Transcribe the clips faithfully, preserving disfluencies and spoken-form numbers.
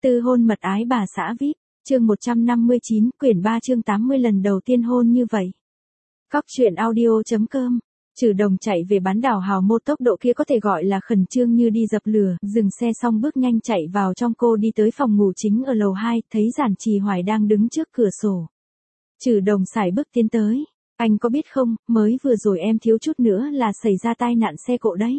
Tư hôn mật ái bà xã vi ai pi, chương một trăm năm mươi chín, quyển ba chương tám mươi lần đầu tiên hôn như vậy. Cóc truyện audio chấm com. Trừ Đồng chạy về bán đảo Hào Mô, tốc độ kia có thể gọi là khẩn trương như đi dập lửa, dừng xe xong bước nhanh chạy vào trong. Cô đi tới phòng ngủ chính ở lầu hai, thấy Giản Trì Hoài đang đứng trước cửa sổ. Trừ Đồng sải bước tiến tới. Anh có biết không, mới vừa rồi em thiếu chút nữa là xảy ra tai nạn xe cộ đấy.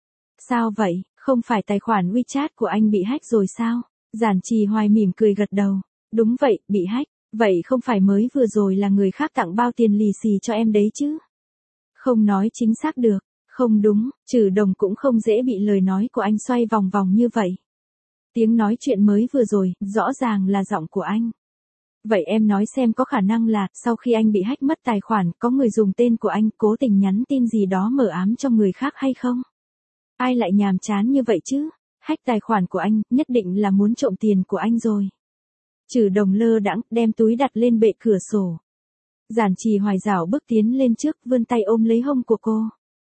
Sao vậy, không phải tài khoản WeChat của anh bị hack rồi sao? Giản Trì Hoài mỉm cười gật đầu. Đúng vậy, bị hack. Vậy không phải mới vừa rồi là người khác tặng bao tiền lì xì cho em đấy chứ? Không nói chính xác được. Không đúng, Trừ Đồng cũng không dễ bị lời nói của anh xoay vòng vòng như vậy. Tiếng nói chuyện mới vừa rồi, rõ ràng là giọng của anh. Vậy em nói xem, có khả năng là, sau khi anh bị hack mất tài khoản, có người dùng tên của anh cố tình nhắn tin gì đó mờ ám cho người khác hay không? Ai lại nhàm chán như vậy chứ? Hack tài khoản của anh, nhất định là muốn trộm tiền của anh rồi. Trừ Đồng lơ đãng, đem túi đặt lên bệ cửa sổ. Giản Trì Hoài rảo bước tiến lên trước, vươn tay ôm lấy hông của cô.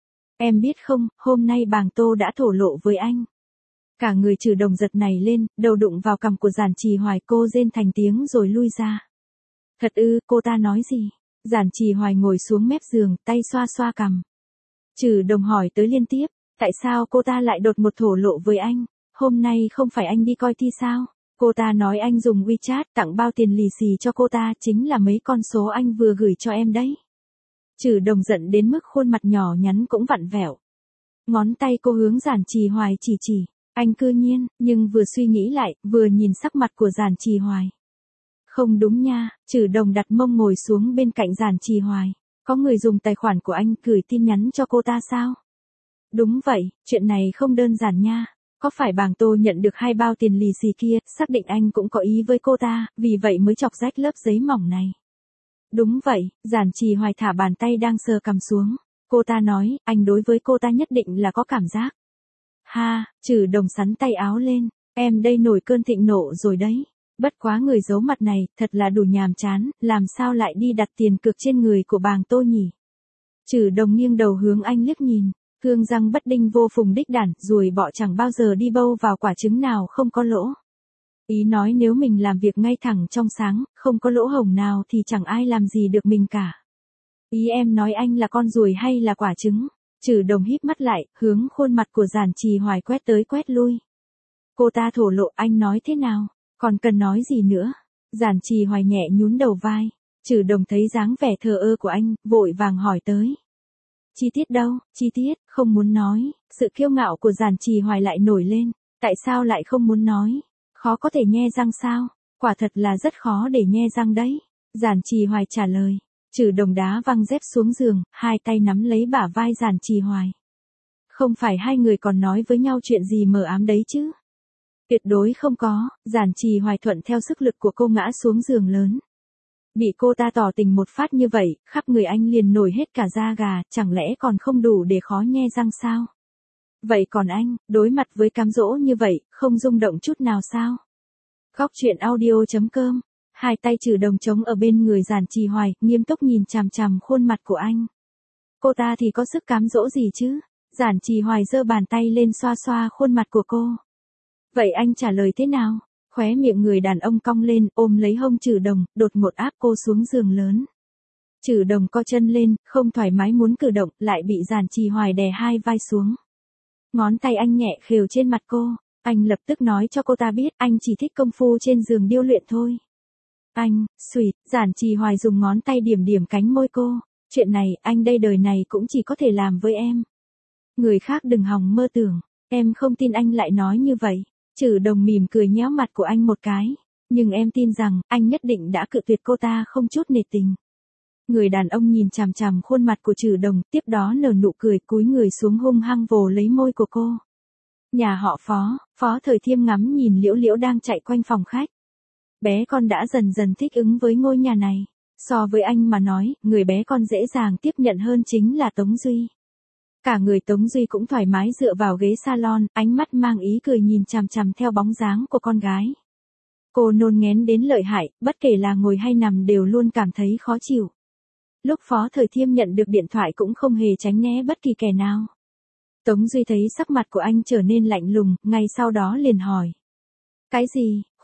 Em biết không, hôm nay Bàng Tô đã thổ lộ với anh. Cả người Trừ Đồng giật này lên, đầu đụng vào cằm của Giản Trì Hoài, cô rên thành tiếng rồi lui ra. Thật ư, cô ta nói gì? Giản Trì Hoài ngồi xuống mép giường, tay xoa xoa cằm. Trừ Đồng hỏi tới liên tiếp, tại sao cô ta lại đột ngột thổ lộ với anh? Hôm nay không phải anh đi coi thi sao? Cô ta nói anh dùng WeChat tặng bao tiền lì xì cho cô ta, chính là mấy con số anh vừa gửi cho em đấy. Trừ Đồng giận đến mức khuôn mặt nhỏ nhắn cũng vặn vẹo. Ngón tay cô hướng Giản Trì Hoài chỉ chỉ. Anh cư nhiên, nhưng vừa suy nghĩ lại, vừa nhìn sắc mặt của Giản Trì Hoài. Không đúng nha, Trừ Đồng đặt mông ngồi xuống bên cạnh Giản Trì Hoài. Có người dùng tài khoản của anh gửi tin nhắn cho cô ta sao? Đúng vậy, chuyện này không đơn giản nha. Có phải Bàng Tô nhận được hai bao tiền lì xì kia, xác định anh cũng có ý với cô ta, vì vậy mới chọc rách lớp giấy mỏng này. Đúng vậy, Giản Trì Hoài thả bàn tay đang sờ cằm xuống. Cô ta nói, anh đối với cô ta nhất định là có cảm giác. Ha, Trừ Đồng sắn tay áo lên, em đây nổi cơn thịnh nộ rồi đấy. Bất quá người giấu mặt này, thật là đủ nhàm chán, làm sao lại đi đặt tiền cược trên người của Bàng Tô nhỉ? Trừ Đồng nghiêng đầu hướng anh liếc nhìn. Thương răng bất đinh vô phùng đích đản, ruồi bọ chẳng bao giờ đi bâu vào quả trứng nào không có lỗ. Ý nói nếu mình làm việc ngay thẳng trong sáng, không có lỗ hổng nào thì chẳng ai làm gì được mình cả. Ý em nói anh là con ruồi hay là quả trứng? Trừ Đồng híp mắt lại, hướng khuôn mặt của Giản Trì Hoài quét tới quét lui. Cô ta thổ lộ, anh nói thế nào? Còn cần nói gì nữa? Giản Trì Hoài nhẹ nhún đầu vai. Trừ Đồng thấy dáng vẻ thờ ơ của anh, vội vàng hỏi tới. Chi tiết đâu, chi tiết, không muốn nói. Sự kiêu ngạo của Giản Trì Hoài lại nổi lên. Tại sao lại không muốn nói? Khó có thể nhe răng sao? Quả thật là rất khó để nhe răng đấy. Giản Trì Hoài trả lời. Trừ Đồng đá văng dép xuống giường, hai tay nắm lấy bả vai Giản Trì Hoài. Không phải hai người còn nói với nhau chuyện gì mờ ám đấy chứ? Tuyệt đối không có. Giản Trì Hoài thuận theo sức lực của cô ngã xuống giường lớn. Bị cô ta tỏ tình một phát như vậy, khắp người anh liền nổi hết cả da gà, chẳng lẽ còn không đủ để khó nhe răng sao? Vậy còn anh, đối mặt với cám dỗ như vậy, không rung động chút nào sao? Cóc truyện audio chấm com. Hai tay Trừ Đồng trống ở bên người Giản Trì Hoài, nghiêm túc nhìn chằm chằm khuôn mặt của anh. Cô ta thì có sức cám dỗ gì chứ? Giản Trì Hoài giơ bàn tay lên xoa xoa khuôn mặt của cô. Vậy anh trả lời thế nào? Khóe miệng người đàn ông cong lên, ôm lấy hông Trừ Đồng, đột ngột áp cô xuống giường lớn. Trừ Đồng co chân lên, không thoải mái muốn cử động, lại bị Giản Trì Hoài đè hai vai xuống. Ngón tay anh nhẹ khều trên mặt cô, anh lập tức nói cho cô ta biết anh chỉ thích công phu trên giường điêu luyện thôi. Anh, xuỵt, Giản Trì Hoài dùng ngón tay điểm điểm cánh môi cô. Chuyện này, anh đây đời này cũng chỉ có thể làm với em. Người khác đừng hòng mơ tưởng, em không tin anh lại nói như vậy. Trừ Đồng mỉm cười nhéo mặt của anh một cái. Nhưng em tin rằng, anh nhất định đã cự tuyệt cô ta không chút nể tình. Người đàn ông nhìn chằm chằm khuôn mặt của Trừ Đồng, tiếp đó nở nụ cười cúi người xuống hung hăng vồ lấy môi của cô. Nhà họ Phó, Phó Thời Thiêm ngắm nhìn Liễu Liễu đang chạy quanh phòng khách. Bé con đã dần dần thích ứng với ngôi nhà này. So với anh mà nói, người bé con dễ dàng tiếp nhận hơn chính là Tống Duy. Cả người Tống Duy cũng thoải mái dựa vào ghế salon, ánh mắt mang ý cười nhìn chằm chằm theo bóng dáng của con gái. Cô nôn nghén đến lợi hại, bất kể là ngồi hay nằm đều luôn cảm thấy khó chịu. Lúc Phó Thời Thiêm nhận được điện thoại cũng không hề tránh né bất kỳ kẻ nào. Tống Duy thấy sắc mặt của anh trở nên lạnh lùng, ngay sau đó liền hỏi. Cái gì,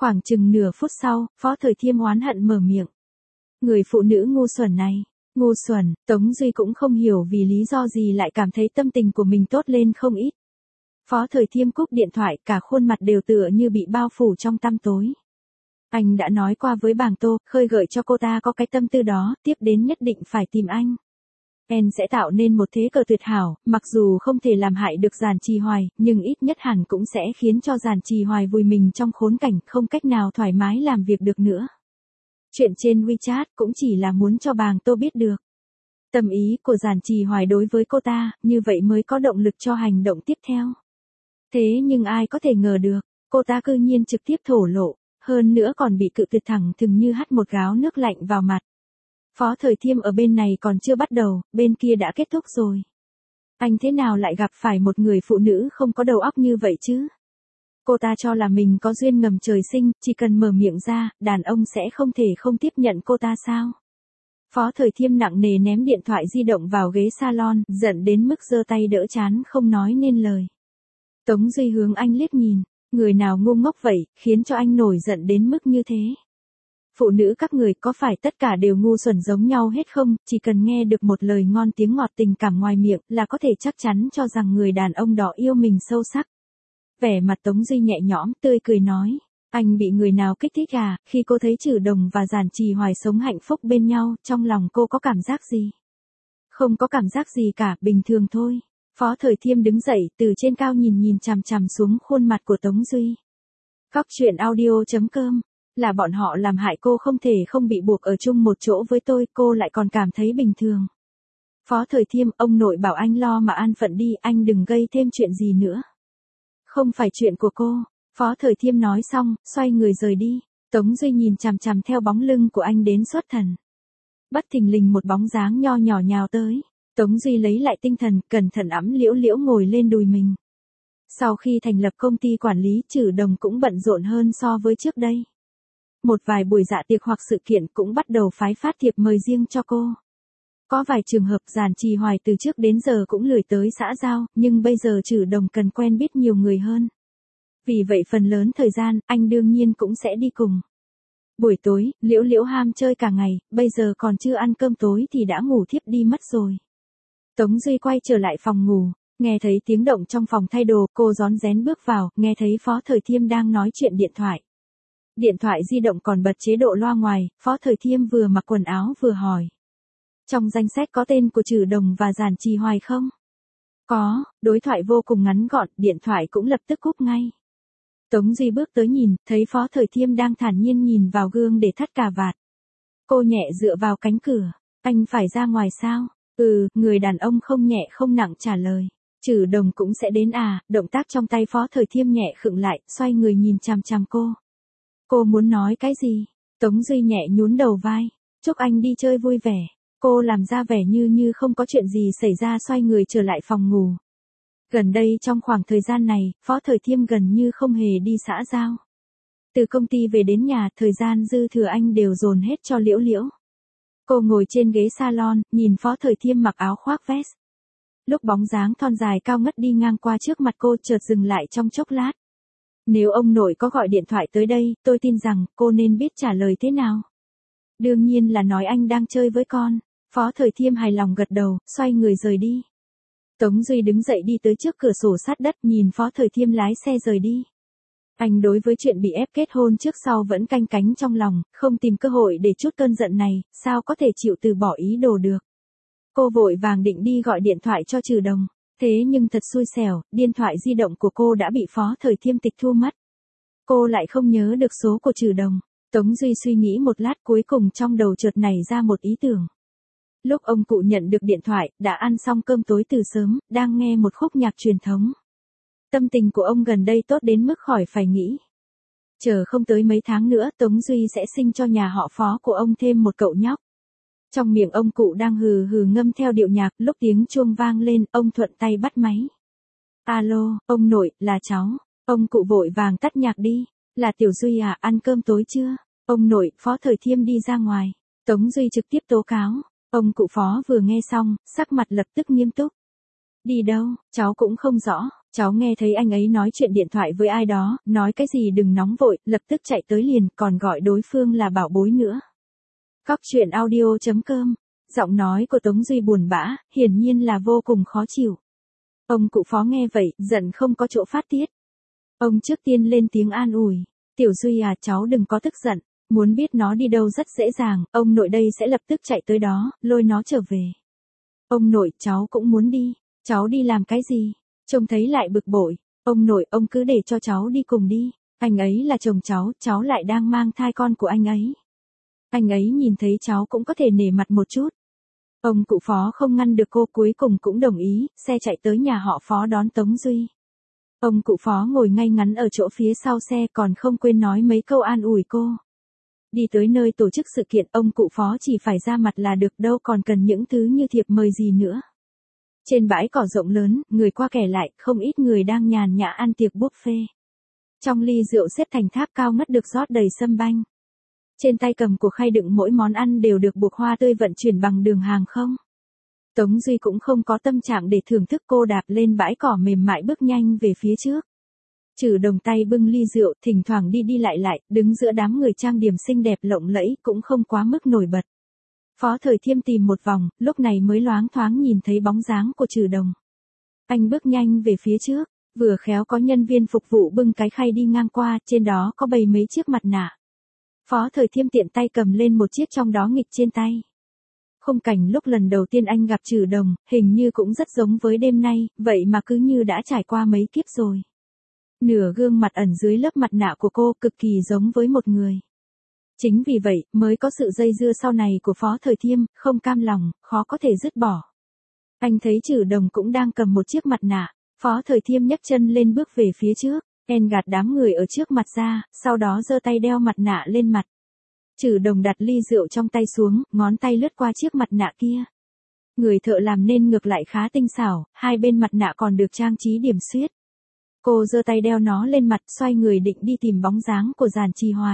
Khoảng chừng nửa phút sau, Phó Thời Thiêm oán hận mở miệng. Người phụ nữ ngu xuẩn này, ngu xuẩn, Tống Duy cũng không hiểu vì lý do gì lại cảm thấy tâm tình của mình tốt lên không ít. Phó Thời Thiêm cúp điện thoại, cả khuôn mặt đều tựa như bị bao phủ trong tăm tối. Anh đã nói qua với Bàng Tô, khơi gợi cho cô ta có cái tâm tư đó, tiếp đến nhất định phải tìm anh. Anh sẽ tạo nên một thế cờ tuyệt hảo, mặc dù không thể làm hại được Giản Trì Hoài, nhưng ít nhất hẳn cũng sẽ khiến cho Giản Trì Hoài vùi mình trong khốn cảnh, không cách nào thoải mái làm việc được nữa. Chuyện trên WeChat cũng chỉ là muốn cho Bàng Tô biết được tâm ý của Giản Trì Hoài đối với cô ta, như vậy mới có động lực cho hành động tiếp theo. Thế nhưng ai có thể ngờ được, cô ta cư nhiên trực tiếp thổ lộ, hơn nữa còn bị cự tuyệt thẳng thừng như hắt một gáo nước lạnh vào mặt. Phó Thời Thiêm ở bên này còn chưa bắt đầu, bên kia đã kết thúc rồi. Anh thế nào lại gặp phải một người phụ nữ không có đầu óc như vậy chứ? Cô ta cho là mình có duyên ngầm trời sinh, chỉ cần mở miệng ra, đàn ông sẽ không thể không tiếp nhận cô ta sao? Phó Thời Thiêm nặng nề ném điện thoại di động vào ghế salon, giận đến mức giơ tay đỡ trán không nói nên lời. Tống Duy hướng anh liếc nhìn, người nào ngu ngốc vậy, khiến cho anh nổi giận đến mức như thế. Phụ nữ các người có phải tất cả đều ngu xuẩn giống nhau hết không, chỉ cần nghe được một lời ngon tiếng ngọt tình cảm ngoài miệng là có thể chắc chắn cho rằng người đàn ông đó yêu mình sâu sắc. Vẻ mặt Tống Duy nhẹ nhõm, tươi cười nói, anh bị người nào kích thích à, khi cô thấy Trử Đồng và Giản Trì Hoài sống hạnh phúc bên nhau, trong lòng cô có cảm giác gì? Không có cảm giác gì cả, bình thường thôi. Phó Thời Thiêm đứng dậy, từ trên cao nhìn nhìn chằm chằm xuống khuôn mặt của Tống Duy. Cóc truyện audio chấm com, là bọn họ làm hại cô không thể không bị buộc ở chung một chỗ với tôi, cô lại còn cảm thấy bình thường. Phó Thời Thiêm, ông nội bảo anh lo mà an phận đi, anh đừng gây thêm chuyện gì nữa. Không phải chuyện của cô, Phó Thời Thiêm nói xong, xoay người rời đi. Tống Duy nhìn chằm chằm theo bóng lưng của anh đến xuất thần. Bất thình lình một bóng dáng nho nhỏ nhào tới. Tống Duy lấy lại tinh thần, cẩn thận ẵm Liễu Liễu ngồi lên đùi mình. Sau khi thành lập công ty quản lý, Trử Đồng cũng bận rộn hơn so với trước đây. Một vài buổi dạ tiệc hoặc sự kiện cũng bắt đầu phái phát thiệp mời riêng cho cô. Có vài trường hợp Giản Trì Hoài từ trước đến giờ cũng lười tới xã giao, nhưng bây giờ Trử Đồng cần quen biết nhiều người hơn. Vì vậy phần lớn thời gian, anh đương nhiên cũng sẽ đi cùng. Buổi tối, Liễu Liễu ham chơi cả ngày, bây giờ còn chưa ăn cơm tối thì đã ngủ thiếp đi mất rồi. Tống Duy quay trở lại phòng ngủ, nghe thấy tiếng động trong phòng thay đồ, cô rón rén bước vào, nghe thấy Phó Thời Thiêm đang nói chuyện điện thoại. Điện thoại di động còn bật chế độ loa ngoài, Phó Thời Thiêm vừa mặc quần áo vừa hỏi. Trong danh sách có tên của Trử Đồng và Giản Trì Hoài không? Có, đối thoại vô cùng ngắn gọn, điện thoại cũng lập tức cúp ngay. Tống Duy bước tới nhìn, thấy Phó Thời Thiêm đang thản nhiên nhìn vào gương để thắt cà vạt. Cô nhẹ dựa vào cánh cửa, anh phải ra ngoài sao? Ừ, người đàn ông không nhẹ không nặng trả lời. Trử Đồng cũng sẽ đến à, động tác trong tay Phó Thời Thiêm nhẹ khựng lại, xoay người nhìn chằm chằm cô. Cô muốn nói cái gì? Tống Duy nhẹ nhún đầu vai. Chúc anh đi chơi vui vẻ. Cô làm ra vẻ như như không có chuyện gì xảy ra, xoay người trở lại phòng ngủ. Gần đây trong khoảng thời gian này, Phó Thời Thiêm gần như không hề đi xã giao. Từ công ty về đến nhà, thời gian dư thừa anh đều dồn hết cho Liễu Liễu. Cô ngồi trên ghế salon, nhìn Phó Thời Thiêm mặc áo khoác vest. Lúc bóng dáng thon dài cao ngất đi ngang qua trước mặt cô, chợt dừng lại trong chốc lát. Nếu ông nội có gọi điện thoại tới đây, tôi tin rằng cô nên biết trả lời thế nào. Đương nhiên là nói anh đang chơi với con. Phó Thời Thiêm hài lòng gật đầu, xoay người rời đi. Tống Duy đứng dậy đi tới trước cửa sổ sát đất, nhìn Phó Thời Thiêm lái xe rời đi. Anh đối với chuyện bị ép kết hôn trước sau vẫn canh cánh trong lòng, không tìm cơ hội để trút cơn giận này, sao có thể chịu từ bỏ ý đồ được. Cô vội vàng định đi gọi điện thoại cho Trử Đồng, thế nhưng thật xui xẻo, điện thoại di động của cô đã bị Phó Thời Thiêm tịch thu mất. Cô lại không nhớ được số của Trử Đồng. Tống Duy suy nghĩ một lát, cuối cùng trong đầu chợt nảy ra một ý tưởng. Lúc ông cụ nhận được điện thoại, đã ăn xong cơm tối từ sớm, đang nghe một khúc nhạc truyền thống. Tâm tình của ông gần đây tốt đến mức khỏi phải nghĩ. Chờ không tới mấy tháng nữa, Tống Duy sẽ sinh cho nhà họ Phó của ông thêm một cậu nhóc. Trong miệng ông cụ đang hừ hừ ngâm theo điệu nhạc, lúc tiếng chuông vang lên, ông thuận tay bắt máy. Alo, ông nội, là cháu. Ông cụ vội vàng tắt nhạc đi. Là Tiểu Duy à, ăn cơm tối chưa? Ông nội, Phó Thời Thiêm đi ra ngoài. Tống Duy trực tiếp tố cáo. Ông cụ Phó vừa nghe xong, sắc mặt lập tức nghiêm túc. Đi đâu, cháu cũng không rõ. Cháu nghe thấy anh ấy nói chuyện điện thoại với ai đó, nói cái gì đừng nóng vội, lập tức chạy tới liền, còn gọi đối phương là bảo bối nữa. Cóc truyện audio chấm com. Giọng nói của Tống Duy buồn bã, hiển nhiên là vô cùng khó chịu. Ông cụ Phó nghe vậy, giận không có chỗ phát tiết. Ông trước tiên lên tiếng an ủi. Tiểu Duy à, cháu đừng có tức giận, muốn biết nó đi đâu rất dễ dàng, ông nội đây sẽ lập tức chạy tới đó, lôi nó trở về. Ông nội, cháu cũng muốn đi, cháu đi làm cái gì? Trông thấy lại bực bội. Ông nội, ông cứ để cho cháu đi cùng đi, anh ấy là chồng cháu, cháu lại đang mang thai con của anh ấy. Anh ấy nhìn thấy cháu cũng có thể nể mặt một chút. Ông cụ Phó không ngăn được cô, cuối cùng cũng đồng ý, xe chạy tới nhà họ Phó đón Tống Duy. Ông cụ Phó ngồi ngay ngắn ở chỗ phía sau xe, còn không quên nói mấy câu an ủi cô. Đi tới nơi tổ chức sự kiện, ông cụ Phó chỉ phải ra mặt là được, đâu còn cần những thứ như thiệp mời gì nữa. Trên bãi cỏ rộng lớn, người qua kẻ lại, không ít người đang nhàn nhã ăn tiệc buffet. Trong ly rượu xếp thành tháp cao ngất được rót đầy sâm banh. Trên tay cầm của khay đựng mỗi món ăn đều được buộc hoa tươi vận chuyển bằng đường hàng không. Tống Duy cũng không có tâm trạng để thưởng thức, cô đạp lên bãi cỏ mềm mại bước nhanh về phía trước. Trừ Đồng tay bưng ly rượu, thỉnh thoảng đi đi lại lại, đứng giữa đám người trang điểm xinh đẹp lộng lẫy, cũng không quá mức nổi bật. Phó Thời Thiêm tìm một vòng, lúc này mới loáng thoáng nhìn thấy bóng dáng của Trừ Đồng. Anh bước nhanh về phía trước, vừa khéo có nhân viên phục vụ bưng cái khay đi ngang qua, trên đó có bày mấy chiếc mặt nạ. Phó Thời Thiêm tiện tay cầm lên một chiếc trong đó nghịch trên tay. Khung cảnh lúc lần đầu tiên anh gặp Trừ Đồng, hình như cũng rất giống với đêm nay, vậy mà cứ như đã trải qua mấy kiếp rồi. Nửa gương mặt ẩn dưới lớp mặt nạ của cô cực kỳ giống với một người. Chính vì vậy, mới có sự dây dưa sau này của Phó Thời Thiêm, không cam lòng, khó có thể dứt bỏ. Anh thấy Trừ Đồng cũng đang cầm một chiếc mặt nạ, Phó Thời Thiêm nhấc chân lên bước về phía trước, en gạt đám người ở trước mặt ra, sau đó giơ tay đeo mặt nạ lên mặt. Trừ Đồng đặt ly rượu trong tay xuống, ngón tay lướt qua chiếc mặt nạ kia. Người thợ làm nên ngược lại khá tinh xảo, hai bên mặt nạ còn được trang trí điểm xuyết. Cô giơ tay đeo nó lên mặt, xoay người định đi tìm bóng dáng của Giản Trì Hoài.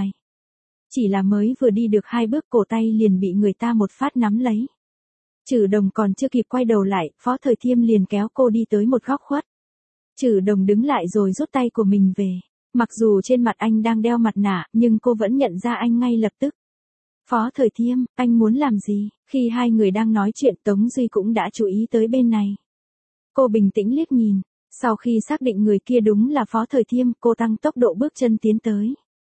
Chỉ là mới vừa đi được hai bước, cổ tay liền bị người ta một phát nắm lấy. Trừ Đồng còn chưa kịp quay đầu lại, Phó Thời Thiêm liền kéo cô đi tới một góc khuất. Trừ Đồng đứng lại rồi rút tay của mình về. Mặc dù trên mặt anh đang đeo mặt nạ, nhưng cô vẫn nhận ra anh ngay lập tức. Phó Thời Thiêm, anh muốn làm gì? Khi hai người đang nói chuyện, Tống Duy cũng đã chú ý tới bên này. Cô bình tĩnh liếc nhìn. Sau khi xác định người kia đúng là Phó Thời Thiêm, cô tăng tốc độ bước chân tiến tới.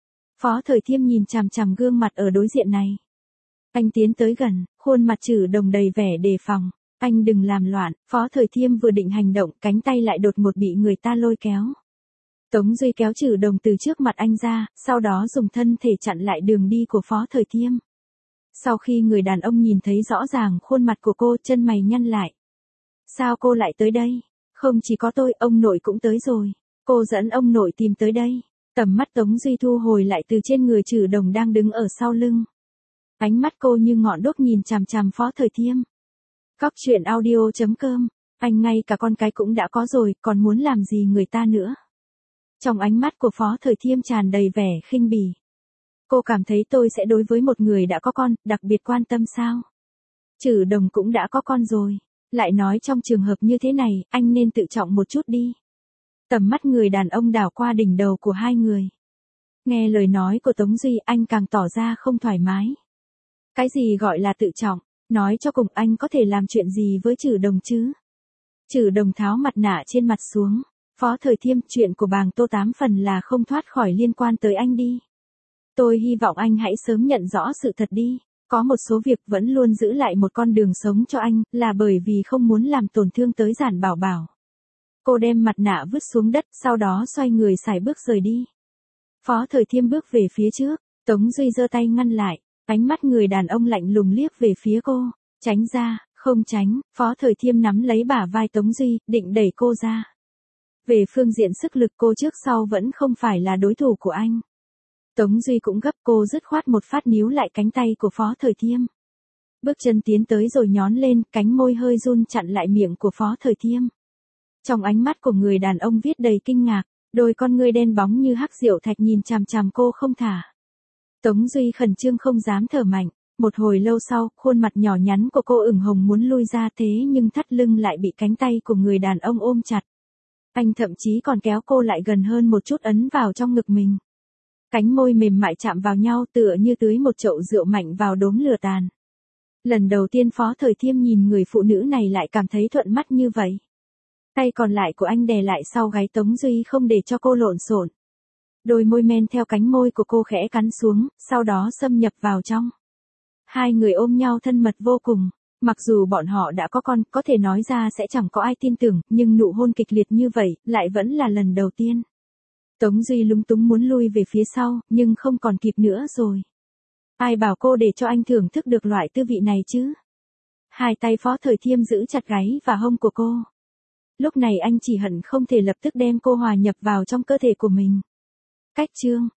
Phó Thời Thiêm nhìn chằm chằm gương mặt ở đối diện này. Anh tiến tới gần, khuôn mặt Trừ Đồng đầy vẻ đề phòng. Anh đừng làm loạn. Phó Thời Thiêm vừa định hành động, cánh tay lại đột ngột bị người ta lôi kéo. Tống Duy kéo Trừ Đồng từ trước mặt anh ra, sau đó dùng thân thể chặn lại đường đi của Phó Thời Thiêm. Sau khi người đàn ông nhìn thấy rõ ràng khuôn mặt của cô, chân mày nhăn lại. Sao cô lại tới đây? Không chỉ có tôi, ông nội cũng tới rồi. Cô dẫn ông nội tìm tới đây. Tầm mắt Tống Duy thu hồi lại từ trên người Trừ Đồng đang đứng ở sau lưng. Ánh mắt cô như ngọn đuốc nhìn chằm chằm Phó Thời Thiêm. Cóc truyện audio chấm com. Anh ngay cả con cái cũng đã có rồi, còn muốn làm gì người ta nữa? Trong ánh mắt của Phó Thời Thiêm tràn đầy vẻ khinh bỉ. Cô cảm thấy tôi sẽ đối với một người đã có con, đặc biệt quan tâm sao? Trừ Đồng cũng đã có con rồi. Lại nói trong trường hợp như thế này, anh nên tự trọng một chút đi. Tầm mắt người đàn ông đảo qua đỉnh đầu của hai người. Nghe lời nói của Tống Duy, anh càng tỏ ra không thoải mái. Cái gì gọi là tự trọng? Nói cho cùng, anh có thể làm chuyện gì với Trừ Đồng chứ? Trừ Đồng tháo mặt nạ trên mặt xuống. Phó Thời Thiêm, chuyện của bàng Tô tám phần là không thoát khỏi liên quan tới anh đi. Tôi hy vọng anh hãy sớm nhận rõ sự thật đi. Có một số việc vẫn luôn giữ lại một con đường sống cho anh, là bởi vì không muốn làm tổn thương tới Giản Bảo Bảo. Cô đem mặt nạ vứt xuống đất, sau đó xoay người sải bước rời đi. Phó Thời Thiêm bước về phía trước, Tống Duy giơ tay ngăn lại, ánh mắt người đàn ông lạnh lùng liếc về phía cô. Tránh ra, không tránh. Phó Thời Thiêm nắm lấy bả vai Tống Duy, định đẩy cô ra. Về phương diện sức lực, cô trước sau vẫn không phải là đối thủ của anh. Tống Duy cũng gấp, cô dứt khoát một phát níu lại cánh tay của Phó Thời Thiêm. Bước chân tiến tới rồi nhón lên, cánh môi hơi run chặn lại miệng của Phó Thời Thiêm. Trong ánh mắt của người đàn ông viết đầy kinh ngạc, đôi con ngươi đen bóng như hắc diệu thạch nhìn chằm chằm cô không thả. Tống Duy khẩn trương không dám thở mạnh, một hồi lâu sau, khuôn mặt nhỏ nhắn của cô ửng hồng muốn lui ra, thế nhưng thắt lưng lại bị cánh tay của người đàn ông ôm chặt. Anh thậm chí còn kéo cô lại gần hơn một chút ấn vào trong ngực mình. Cánh môi mềm mại chạm vào nhau tựa như tưới một chậu rượu mạnh vào đốm lửa tàn. Lần đầu tiên Phó Thời Thiêm nhìn người phụ nữ này lại cảm thấy thuận mắt như vậy. Tay còn lại của anh đè lại sau gáy Tống Duy không để cho cô lộn xộn. Đôi môi men theo cánh môi của cô khẽ cắn xuống, sau đó xâm nhập vào trong. Hai người ôm nhau thân mật vô cùng. Mặc dù bọn họ đã có con, có thể nói ra sẽ chẳng có ai tin tưởng, nhưng nụ hôn kịch liệt như vậy, lại vẫn là lần đầu tiên. Tống Duy lúng túng muốn lui về phía sau, nhưng không còn kịp nữa rồi. Ai bảo cô để cho anh thưởng thức được loại tư vị này chứ? Hai tay Phó Thời Thiêm giữ chặt gáy và hông của cô. Lúc này anh chỉ hận không thể lập tức đem cô hòa nhập vào trong cơ thể của mình. Cách chương